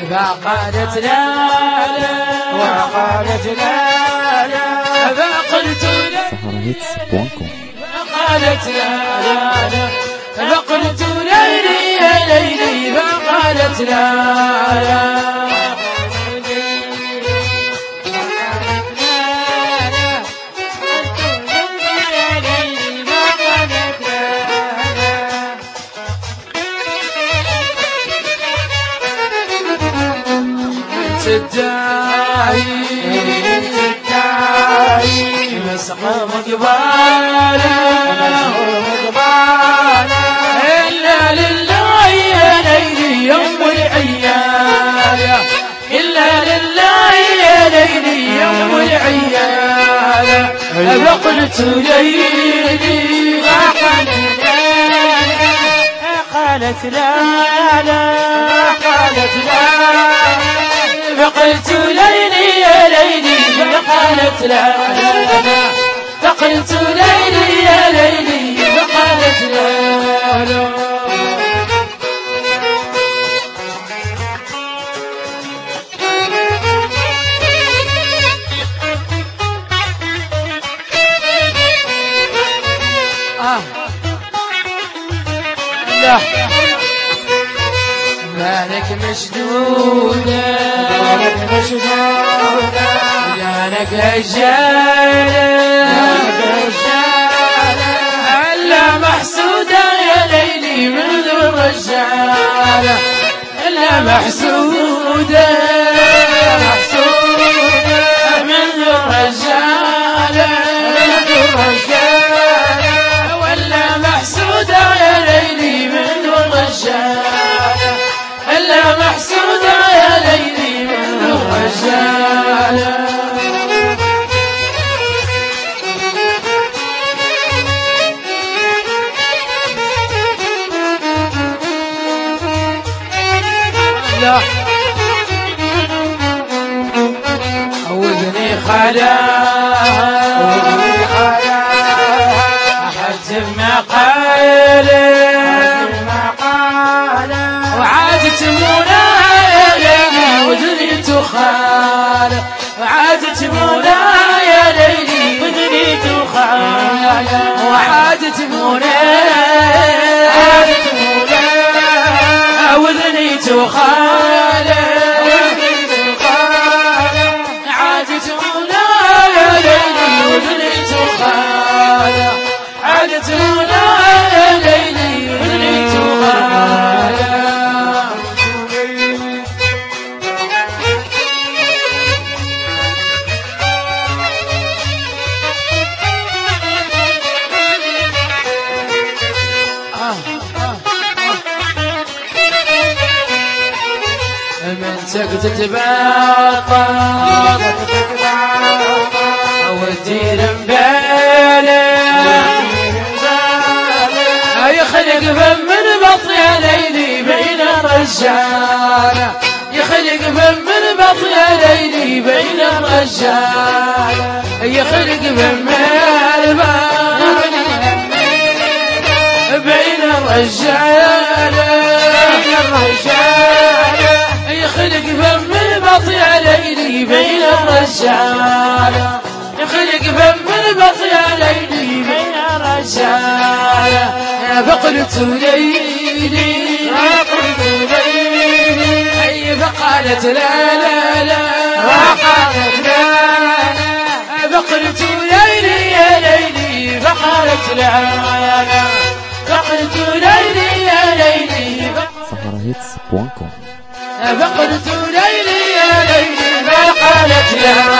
فقالت لا لا وقالت لا لا فقلت لا فقالت لا لا فقلت ليلي يا ليلي فقالت لا لا تدعي مسخر مقبالة إلا لله يا ليلي يوم العيالة إلا لله يا ليلي يوم العيالة فقلت ليلي قالت لا لا قالت لا فقلت ليلي يا ليلي فقالت لا لا فقلت ليلي يا ليلي فقالت لا لا لا مالك مشدودة لانك هجالة ألا محسودة يا ليلي من ذو الرجالة ألا محسودة من ذو الرجالة ولا محسودة يا ليلي من ذو الرجالة ألا محسودة يا ليلي من ذو الرجالة عودني خلاها أحجب مقالي وعادت مولاي وذني تخالف وعادت مولاي يا ليلي وذني تخالف وعادت مولاي وذني تخالف عادت مولاي يا ليلي وذني تخالف عادت مولاي يا ليلي وذني تخالف من سكتت باطل والدير مبالي يخلق فم من بط يا ليلي بين الرجالة يخلق فم من بط يا ليلي بين الرجالة يخلق فم بين الرجالة يخلق فم البط يا ليلي بين الرجالة يخلق فم البط يا ليلي بين الرجالة فقلت ليلي فقالت لا لا لا فقالت لا لا فقلت ليلي يا ليلي فقالت لا لا فقلت ليلي يا ليلي saharahits.com فقلت ليلي يا ليلي فقالت لا